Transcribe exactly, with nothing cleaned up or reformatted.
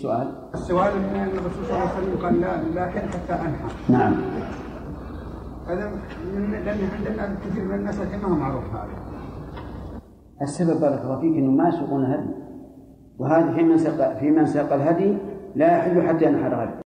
السؤال؟ السؤال من الرسول صلى الله عليه وسلم قال لا لا حل حتى أنحر. نعم. هذا لأن عندنا كثير من الناس ما هو معروف هذا. السبب بارك الله فيك إنه ما يسوقون هدي، وهذا في من ساق في من ساق الهدي لا يحل حتى ينحر هدي.